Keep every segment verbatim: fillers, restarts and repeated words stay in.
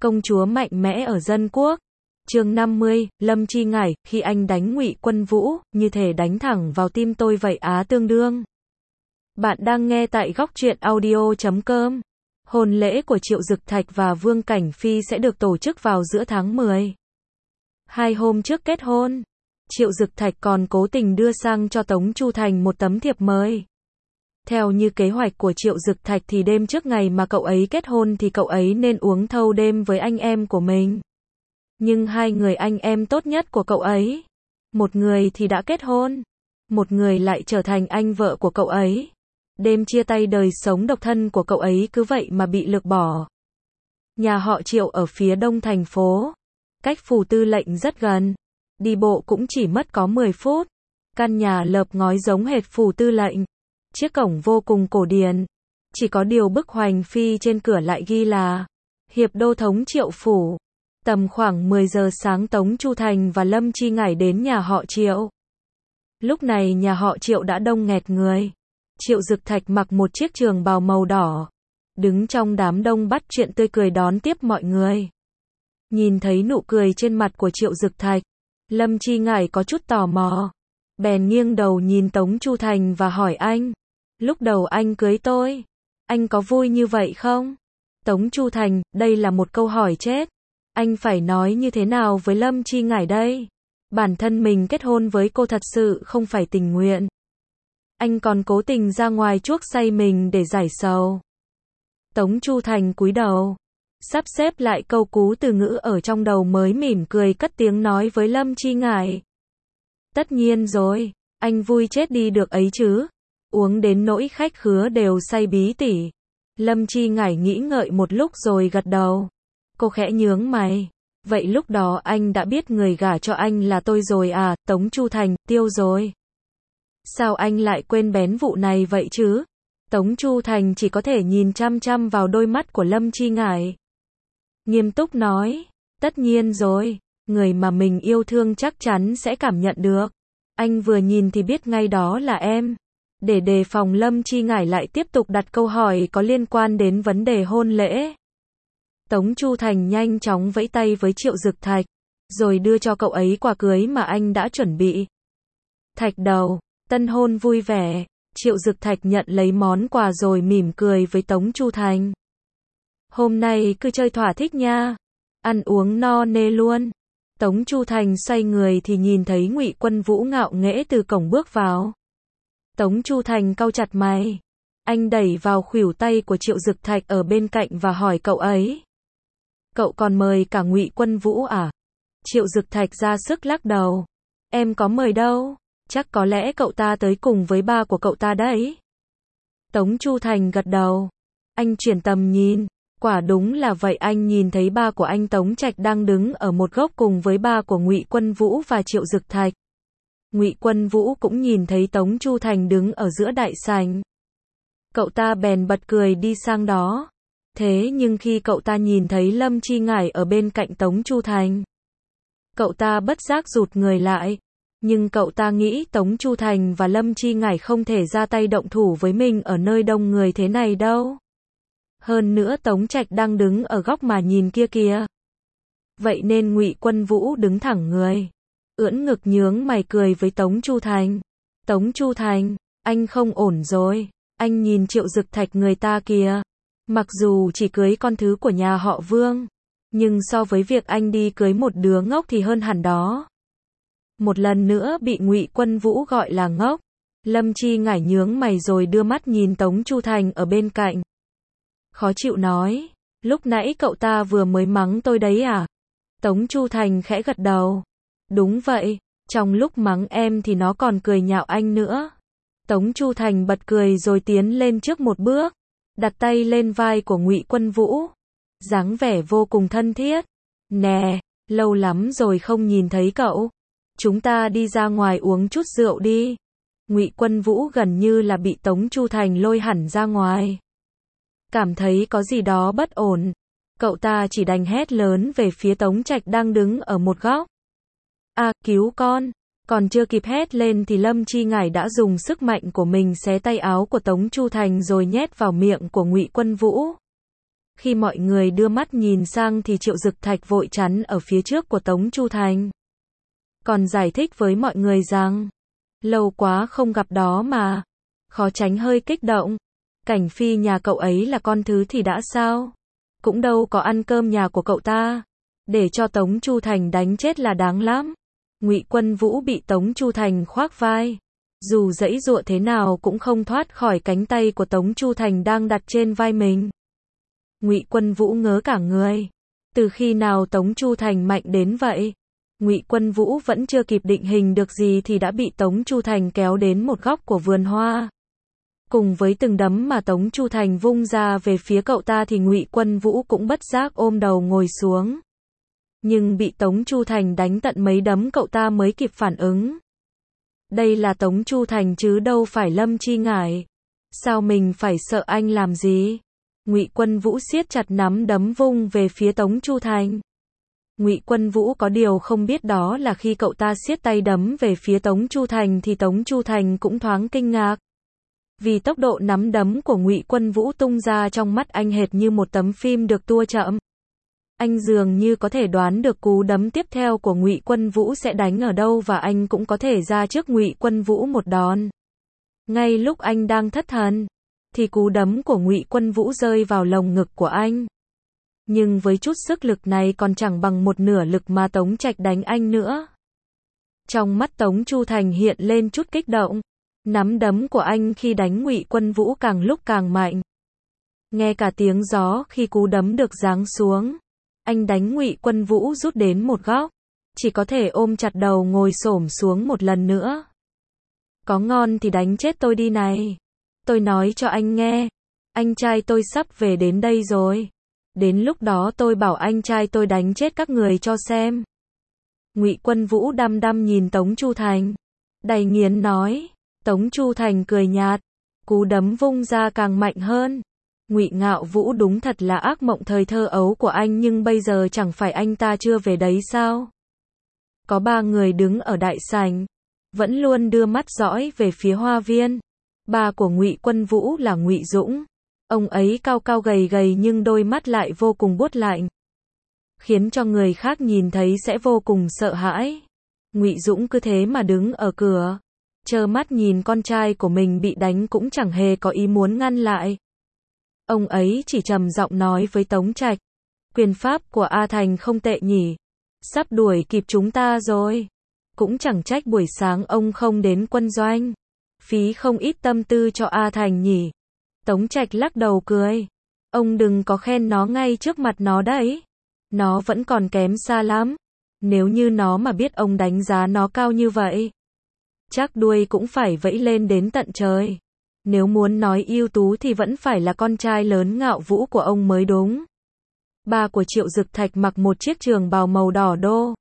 Công chúa mạnh mẽ ở dân quốc. Chương năm mươi, Lâm Chi Ngải, khi anh đánh Ngụy Quân Vũ, như thể đánh thẳng vào tim tôi vậy á tương đương. Bạn đang nghe tại góc truyện audio chấm com. Hôn lễ của Triệu Dực Thạch và Vương Cảnh Phi sẽ được tổ chức vào giữa tháng mười. Hai hôm trước kết hôn, Triệu Dực Thạch còn cố tình đưa sang cho Tống Chu Thành một tấm thiệp mời. Theo như kế hoạch của Triệu Dực Thạch thì đêm trước ngày mà cậu ấy kết hôn thì cậu ấy nên uống thâu đêm với anh em của mình. Nhưng hai người anh em tốt nhất của cậu ấy, một người thì đã kết hôn, một người lại trở thành anh vợ của cậu ấy. Đêm chia tay đời sống độc thân của cậu ấy cứ vậy mà bị lược bỏ. Nhà họ Triệu ở phía đông thành phố, cách phủ tư lệnh rất gần, đi bộ cũng chỉ mất có mười phút. Căn nhà lợp ngói giống hệt phủ tư lệnh, chiếc cổng vô cùng cổ điển, chỉ có điều bức hoành phi trên cửa lại ghi là Hiệp Đô Thống Triệu Phủ. Tầm khoảng mười giờ sáng Tống Chu Thành và Lâm Chi Ngải đến nhà họ Triệu. Lúc này nhà họ Triệu đã đông nghẹt người. Triệu Dực Thạch mặc một chiếc trường bào màu đỏ, đứng trong đám đông bắt chuyện tươi cười đón tiếp mọi người. Nhìn thấy nụ cười trên mặt của Triệu Dực Thạch, Lâm Chi Ngải có chút tò mò, bèn nghiêng đầu nhìn Tống Chu Thành và hỏi anh, lúc đầu anh cưới tôi, anh có vui như vậy không? Tống Chu Thành, đây là một câu hỏi chết. Anh phải nói như thế nào với Lâm Chi Ngải đây? Bản thân mình kết hôn với cô thật sự không phải tình nguyện. Anh còn cố tình ra ngoài chuốc say mình để giải sầu. Tống Chu Thành cúi đầu, sắp xếp lại câu cú từ ngữ ở trong đầu mới mỉm cười cất tiếng nói với Lâm Chi Ngải. Tất nhiên rồi, anh vui chết đi được ấy chứ. Uống đến nỗi khách khứa đều say bí tỉ. Lâm Chi Ngải nghĩ ngợi một lúc rồi gật đầu. Cô khẽ nhướng mày. Vậy lúc đó anh đã biết người gả cho anh là tôi rồi à? Tống Chu Thành, tiêu rồi. Sao anh lại quên bén vụ này vậy chứ? Tống Chu Thành chỉ có thể nhìn chăm chăm vào đôi mắt của Lâm Chi Ngải. Nghiêm túc nói, tất nhiên rồi, người mà mình yêu thương chắc chắn sẽ cảm nhận được. Anh vừa nhìn thì biết ngay đó là em. Để đề phòng Lâm Chi Ngải lại tiếp tục đặt câu hỏi có liên quan đến vấn đề hôn lễ, Tống Chu Thành nhanh chóng vẫy tay với Triệu Dực Thạch, rồi đưa cho cậu ấy quà cưới mà anh đã chuẩn bị. Thạch đầu, tân hôn vui vẻ. Triệu Dực Thạch nhận lấy món quà rồi mỉm cười với Tống Chu Thành. Hôm nay cứ chơi thỏa thích nha, ăn uống no nê luôn. Tống Chu Thành xoay người thì nhìn thấy Ngụy Quân Vũ ngạo nghễ từ cổng bước vào. Tống Chu Thành cau chặt mày. Anh đẩy vào khuỷu tay của Triệu Dực Thạch ở bên cạnh và hỏi cậu ấy. Cậu còn mời cả Ngụy Quân Vũ à? Triệu Dực Thạch ra sức lắc đầu. Em có mời đâu, chắc có lẽ cậu ta tới cùng với ba của cậu ta đấy. Tống Chu Thành gật đầu. Anh chuyển tầm nhìn. Quả đúng là vậy, anh nhìn thấy ba của anh Tống Trạch đang đứng ở một góc cùng với ba của Ngụy Quân Vũ và Triệu Dực Thạch. Ngụy Quân Vũ cũng nhìn thấy Tống Chu Thành đứng ở giữa đại sảnh. Cậu ta bèn bật cười đi sang đó. Thế nhưng khi cậu ta nhìn thấy Lâm Chi Ngải ở bên cạnh Tống Chu Thành, cậu ta bất giác rụt người lại. Nhưng cậu ta nghĩ Tống Chu Thành và Lâm Chi Ngải không thể ra tay động thủ với mình ở nơi đông người thế này đâu. Hơn nữa Tống Trạch đang đứng ở góc mà nhìn kia kìa. Vậy nên Ngụy Quân Vũ đứng thẳng người, ưỡn ngực nhướng mày cười với Tống Chu Thành. Tống Chu Thành, anh không ổn rồi. Anh nhìn Triệu Dực Thạch người ta kìa. Mặc dù chỉ cưới con thứ của nhà họ Vương, nhưng so với việc anh đi cưới một đứa ngốc thì hơn hẳn đó. Một lần nữa bị Ngụy Quân Vũ gọi là ngốc. Lâm Chi Ngải nhướng mày rồi đưa mắt nhìn Tống Chu Thành ở bên cạnh. Khó chịu nói, lúc nãy cậu ta vừa mới mắng tôi đấy à? Tống Chu Thành khẽ gật đầu. Đúng vậy, trong lúc mắng em thì nó còn cười nhạo anh nữa. Tống Chu Thành bật cười rồi tiến lên trước một bước, đặt tay lên vai của Ngụy Quân Vũ, dáng vẻ vô cùng thân thiết. Nè, lâu lắm rồi không nhìn thấy cậu. Chúng ta đi ra ngoài uống chút rượu đi. Ngụy Quân Vũ gần như là bị Tống Chu Thành lôi hẳn ra ngoài. Cảm thấy có gì đó bất ổn, cậu ta chỉ đành hét lớn về phía Tống Trạch đang đứng ở một góc. À, cứu con. Còn chưa kịp hét lên thì Lâm Chi Ngải đã dùng sức mạnh của mình xé tay áo của Tống Chu Thành rồi nhét vào miệng của Ngụy Quân Vũ. Khi mọi người đưa mắt nhìn sang thì Triệu Dực Thạch vội chắn ở phía trước của Tống Chu Thành. Còn giải thích với mọi người rằng, lâu quá không gặp đó mà, khó tránh hơi kích động. Cảnh Phi nhà cậu ấy là con thứ thì đã sao? Cũng đâu có ăn cơm nhà của cậu ta. Để cho Tống Chu Thành đánh chết là đáng lắm. Ngụy Quân Vũ bị Tống Chu Thành khoác vai. Dù giãy giụa thế nào cũng không thoát khỏi cánh tay của Tống Chu Thành đang đặt trên vai mình. Ngụy Quân Vũ ngớ cả người. Từ khi nào Tống Chu Thành mạnh đến vậy? Ngụy Quân Vũ vẫn chưa kịp định hình được gì thì đã bị Tống Chu Thành kéo đến một góc của vườn hoa. Cùng với từng đấm mà Tống Chu Thành vung ra về phía cậu ta thì Ngụy Quân Vũ cũng bất giác ôm đầu ngồi xuống. Nhưng bị Tống Chu Thành đánh tận mấy đấm cậu ta mới kịp phản ứng. Đây là Tống Chu Thành chứ đâu phải Lâm Chi Ngải. Sao mình phải sợ anh làm gì? Ngụy Quân Vũ siết chặt nắm đấm vung về phía Tống Chu Thành. Ngụy Quân Vũ có điều không biết đó là khi cậu ta siết tay đấm về phía Tống Chu Thành thì Tống Chu Thành cũng thoáng kinh ngạc. Vì tốc độ nắm đấm của Ngụy Quân Vũ tung ra trong mắt anh hệt như một tấm phim được tua chậm. Anh dường như có thể đoán được cú đấm tiếp theo của Ngụy Quân Vũ sẽ đánh ở đâu và anh cũng có thể ra trước Ngụy Quân Vũ một đòn. Ngay lúc anh đang thất thần, thì cú đấm của Ngụy Quân Vũ rơi vào lồng ngực của anh. Nhưng với chút sức lực này còn chẳng bằng một nửa lực mà Tống Trạch đánh anh nữa. Trong mắt Tống Chu Thành hiện lên chút kích động. Nắm đấm của anh khi đánh Ngụy Quân Vũ càng lúc càng mạnh. Nghe cả tiếng gió khi cú đấm được giáng xuống. Anh đánh Ngụy Quân Vũ rút đến một góc. Chỉ có thể ôm chặt đầu ngồi xổm xuống một lần nữa. Có ngon thì đánh chết tôi đi này. Tôi nói cho anh nghe. Anh trai tôi sắp về đến đây rồi. Đến lúc đó tôi bảo anh trai tôi đánh chết các người cho xem. Ngụy Quân Vũ đăm đăm nhìn Tống Chu Thành. Đầy nghiến nói. Tống Chu Thành cười nhạt. Cú đấm vung ra càng mạnh hơn. Ngụy Ngạo Vũ đúng thật là ác mộng thời thơ ấu của anh nhưng bây giờ chẳng phải anh ta chưa về đấy sao? Có ba người đứng ở đại sảnh. Vẫn luôn đưa mắt dõi về phía hoa viên. Ba của Ngụy Quân Vũ là Ngụy Dũng. Ông ấy cao cao gầy gầy nhưng đôi mắt lại vô cùng buốt lạnh. Khiến cho người khác nhìn thấy sẽ vô cùng sợ hãi. Ngụy Dũng cứ thế mà đứng ở cửa. Trơ mắt nhìn con trai của mình bị đánh cũng chẳng hề có ý muốn ngăn lại. Ông ấy chỉ trầm giọng nói với Tống Trạch. Quyền pháp của A Thành không tệ nhỉ. Sắp đuổi kịp chúng ta rồi. Cũng chẳng trách buổi sáng ông không đến quân doanh. Phí không ít tâm tư cho A Thành nhỉ. Tống Trạch lắc đầu cười. Ông đừng có khen nó ngay trước mặt nó đấy. Nó vẫn còn kém xa lắm. Nếu như nó mà biết ông đánh giá nó cao như vậy. Chắc đuôi cũng phải vẫy lên đến tận trời. Nếu muốn nói ưu tú thì vẫn phải là con trai lớn Ngạo Vũ của ông mới đúng. Ba của Triệu Dực Thạch mặc một chiếc trường bào màu đỏ đô.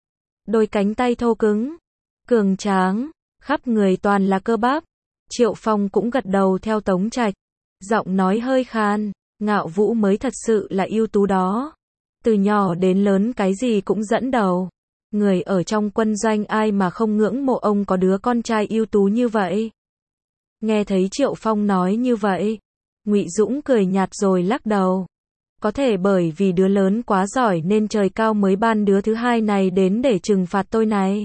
Đôi cánh tay thô cứng, cường tráng, khắp người toàn là cơ bắp. Triệu Phong cũng gật đầu theo Tống Trạch. Giọng nói hơi khan, Ngạo Vũ mới thật sự là ưu tú đó. Từ nhỏ đến lớn cái gì cũng dẫn đầu. Người ở trong quân doanh ai mà không ngưỡng mộ ông có đứa con trai ưu tú như vậy. Nghe thấy Triệu Phong nói như vậy, Ngụy Dũng cười nhạt rồi lắc đầu. Có thể bởi vì đứa lớn quá giỏi nên trời cao mới ban đứa thứ hai này đến để trừng phạt tôi này.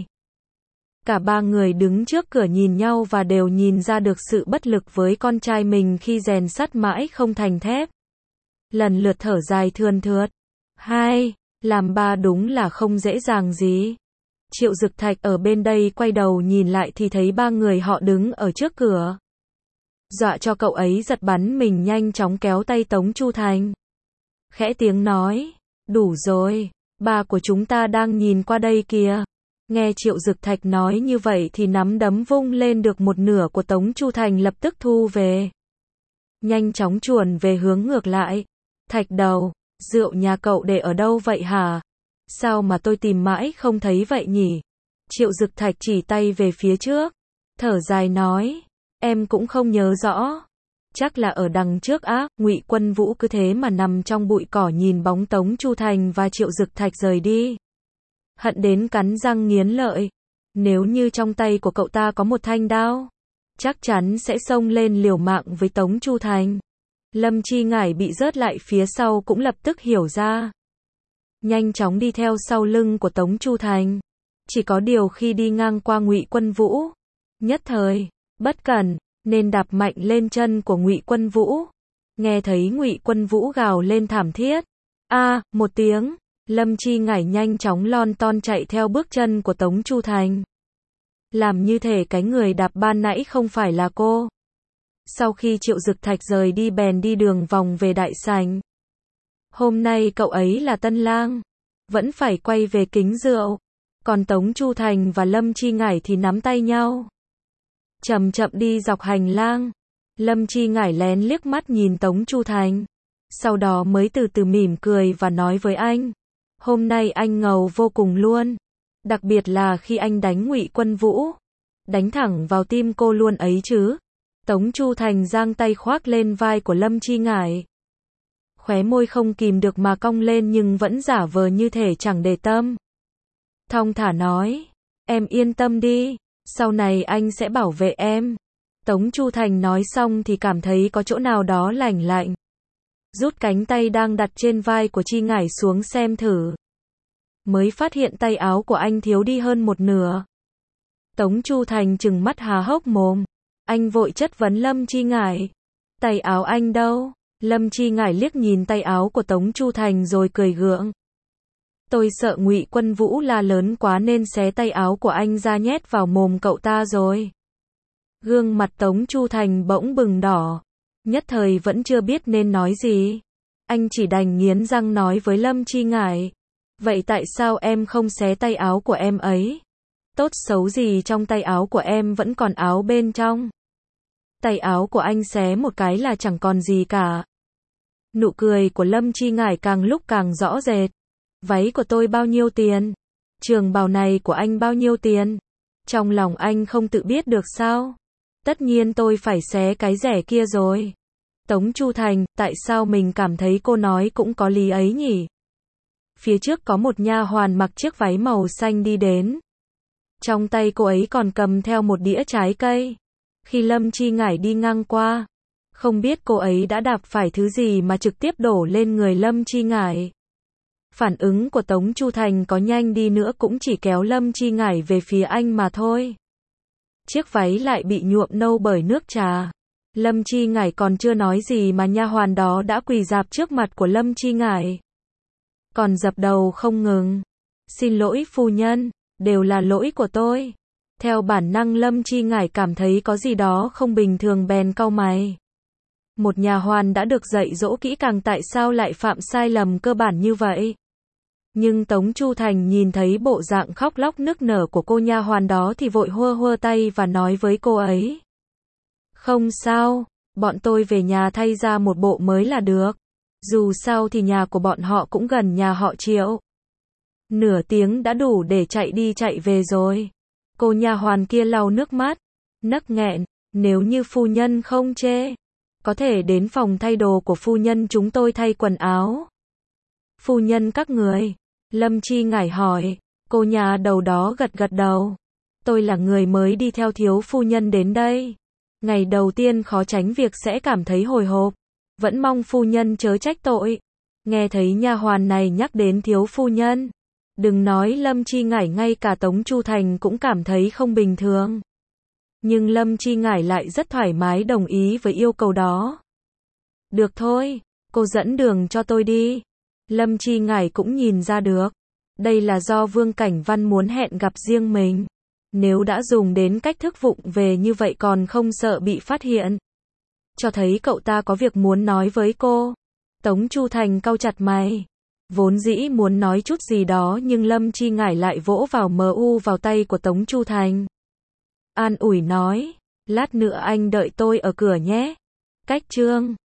Cả ba người đứng trước cửa nhìn nhau và đều nhìn ra được sự bất lực với con trai mình khi rèn sắt mãi không thành thép. Lần lượt thở dài thườn thượt. Hai, làm ba đúng là không dễ dàng gì. Triệu Dực Thạch ở bên đây quay đầu nhìn lại thì thấy ba người họ đứng ở trước cửa. Dọa cho cậu ấy giật bắn mình nhanh chóng kéo tay Tống Chu Thành. Khẽ tiếng nói, đủ rồi, ba của chúng ta đang nhìn qua đây kìa. Nghe Triệu Dực Thạch nói như vậy thì nắm đấm vung lên được một nửa của Tống Chu Thành lập tức thu về. Nhanh chóng chuồn về hướng ngược lại. Thạch đầu, rượu nhà cậu để ở đâu vậy hả? Sao mà tôi tìm mãi không thấy vậy nhỉ? Triệu Dực Thạch chỉ tay về phía trước. Thở dài nói, em cũng không nhớ rõ. Chắc là ở đằng trước á. Ngụy Quân Vũ cứ thế mà nằm trong bụi cỏ nhìn bóng Tống Chu Thành và Triệu Dực Thạch rời đi. Hận đến cắn răng nghiến lợi. Nếu như trong tay của cậu ta có một thanh đao, chắc chắn sẽ xông lên liều mạng với Tống Chu Thành. Lâm Chi Ngải bị rớt lại phía sau cũng lập tức hiểu ra. Nhanh chóng đi theo sau lưng của Tống Chu Thành. Chỉ có điều khi đi ngang qua Ngụy Quân Vũ, nhất thời, bất cẩn, nên đạp mạnh lên chân của Ngụy Quân Vũ. Nghe thấy Ngụy Quân Vũ gào lên thảm thiết. A, một tiếng, Lâm Chi Ngải nhanh chóng lon ton chạy theo bước chân của Tống Chu Thành. Làm như thể cái người đạp ban nãy không phải là cô. Sau khi Triệu Dực Thạch rời đi bèn đi đường vòng về đại sảnh. Hôm nay cậu ấy là tân lang, vẫn phải quay về kính rượu. Còn Tống Chu Thành và Lâm Chi Ngải thì nắm tay nhau. Chậm chậm đi dọc hành lang. Lâm Chi Ngải lén liếc mắt nhìn Tống Chu Thành. Sau đó mới từ từ mỉm cười và nói với anh. Hôm nay anh ngầu vô cùng luôn. Đặc biệt là khi anh đánh Ngụy Quân Vũ. Đánh thẳng vào tim cô luôn ấy chứ. Tống Chu Thành giang tay khoác lên vai của Lâm Chi Ngải. Khóe môi không kìm được mà cong lên nhưng vẫn giả vờ như thể chẳng để tâm. Thong thả nói. Em yên tâm đi. Sau này anh sẽ bảo vệ em. Tống Chu Thành nói xong thì cảm thấy có chỗ nào đó lạnh lạnh. Rút cánh tay đang đặt trên vai của Chi Ngải xuống xem thử. Mới phát hiện tay áo của anh thiếu đi hơn một nửa. Tống Chu Thành trừng mắt há hốc mồm. Anh vội chất vấn Lâm Chi Ngải. Tay áo anh đâu? Lâm Chi Ngải liếc nhìn tay áo của Tống Chu Thành rồi cười gượng. Tôi sợ Ngụy Quân Vũ la lớn quá nên xé tay áo của anh ra nhét vào mồm cậu ta rồi. Gương mặt Tống Chu Thành bỗng bừng đỏ. Nhất thời vẫn chưa biết nên nói gì. Anh chỉ đành nghiến răng nói với Lâm Chi Ngải. Vậy tại sao em không xé tay áo của em ấy? Tốt xấu gì trong tay áo của em vẫn còn áo bên trong. Tay áo của anh xé một cái là chẳng còn gì cả. Nụ cười của Lâm Chi Ngải càng lúc càng rõ rệt. Váy của tôi bao nhiêu tiền? Trường bào này của anh bao nhiêu tiền? Trong lòng anh không tự biết được sao? Tất nhiên tôi phải xé cái rẻ kia rồi. Tống Chu Thành, tại sao mình cảm thấy cô nói cũng có lý ấy nhỉ? Phía trước có một nha hoàn mặc chiếc váy màu xanh đi đến. Trong tay cô ấy còn cầm theo một đĩa trái cây. Khi Lâm Chi Ngải đi ngang qua, không biết cô ấy đã đạp phải thứ gì mà trực tiếp đổ lên người Lâm Chi Ngải. Phản ứng của Tống Chu Thành có nhanh đi nữa cũng chỉ kéo Lâm Chi Ngải về phía anh mà thôi. Chiếc váy lại bị nhuộm nâu bởi nước trà. Lâm Chi Ngải còn chưa nói gì mà nha hoàn đó đã quỳ rạp trước mặt của Lâm Chi Ngải. Còn dập đầu không ngừng. Xin lỗi phu nhân, đều là lỗi của tôi. Theo bản năng Lâm Chi Ngải cảm thấy có gì đó không bình thường bèn cau mày. Một nha hoàn đã được dạy dỗ kỹ càng tại sao lại phạm sai lầm cơ bản như vậy. Nhưng Tống Chu Thành nhìn thấy bộ dạng khóc lóc nức nở của cô nha hoàn đó thì vội hua hua tay và nói với cô ấy. Không sao, bọn tôi về nhà thay ra một bộ mới là được. Dù sao thì nhà của bọn họ cũng gần nhà họ Triệu. Nửa tiếng đã đủ để chạy đi chạy về rồi. Cô nha hoàn kia lau nước mắt, nấc nghẹn, nếu như phu nhân không chê, có thể đến phòng thay đồ của phu nhân chúng tôi thay quần áo. Phu nhân các người, Lâm Chi Ngải hỏi, cô nhà đầu đó gật gật đầu. Tôi là người mới đi theo thiếu phu nhân đến đây. Ngày đầu tiên khó tránh việc sẽ cảm thấy hồi hộp, vẫn mong phu nhân chớ trách tội. Nghe thấy nha hoàn này nhắc đến thiếu phu nhân, đừng nói Lâm Chi Ngải, ngay cả Tống Chu Thành cũng cảm thấy không bình thường. Nhưng Lâm Chi Ngải lại rất thoải mái đồng ý với yêu cầu đó. Được thôi, cô dẫn đường cho tôi đi. Lâm Chi Ngải cũng nhìn ra được. Đây là do Vương Cảnh Văn muốn hẹn gặp riêng mình. Nếu đã dùng đến cách thức vụng về như vậy còn không sợ bị phát hiện. Cho thấy cậu ta có việc muốn nói với cô. Tống Chu Thành cau chặt mày. Vốn dĩ muốn nói chút gì đó nhưng Lâm Chi Ngải lại vỗ vào mờ u vào tay của Tống Chu Thành. An ủi nói, lát nữa anh đợi tôi ở cửa nhé. Cách chương